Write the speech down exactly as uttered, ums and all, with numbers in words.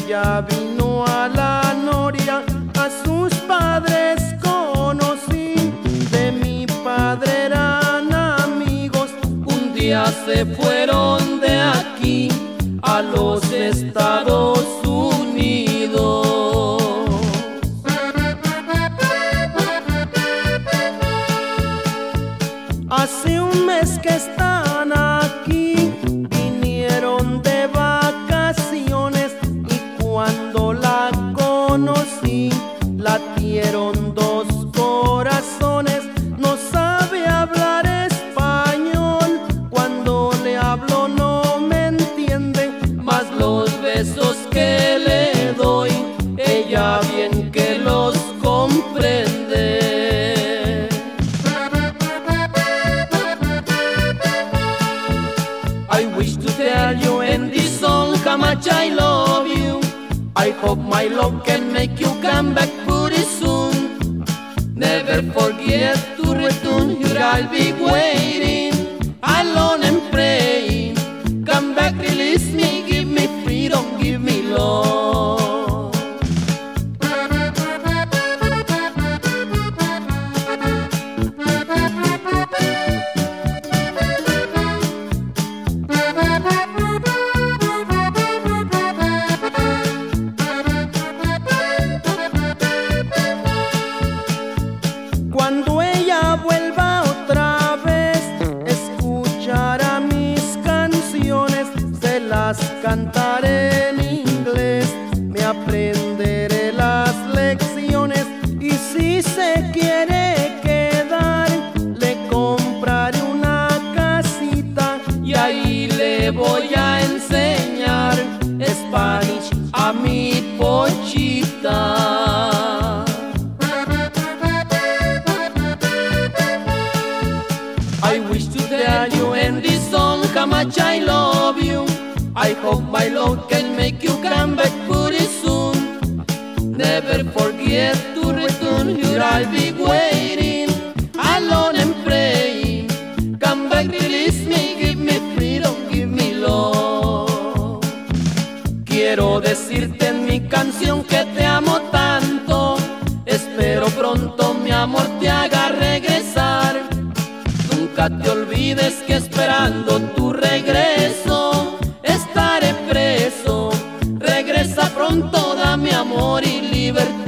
ella vino a la noria, a sus padres conocí. De mi padre eran amigos, un día se fueron de aquí a los Estados Unidos. Hace un mes que están aquí, vinieron de vacaciones y cuando la conocí, latieron dos corazones. No sabe hablar español, cuando le hablo no me entiende, mas los besos que le doy, ella bien que los comprende. I wish to tell you in this song how much I love you. I hope my love can make you come back pretty soon. Never forget to return, here I'll be waiting, alone and praying. Come back, release me, give me freedom, give me love. Cuando ella vuelva otra vez, escuchará mis canciones, se las cantaré en inglés, me aprenderé las lecciones y si se quiere quedar, le compraré una casita y ahí le voy a enseñar Spanish a mi Pochita. I wish to tell you in this song how much I love you. I hope my love can make you come back pretty soon. Never forget to return, here I'll be waiting, alone and praying. Come back, release me, give me freedom, give me love. Quiero decirte en mi canción que te amo tanto, espero pronto mi amor te haga regresar. Nunca te olvides que esperando tu regreso estaré preso. Regresa pronto, dame amor y libertad.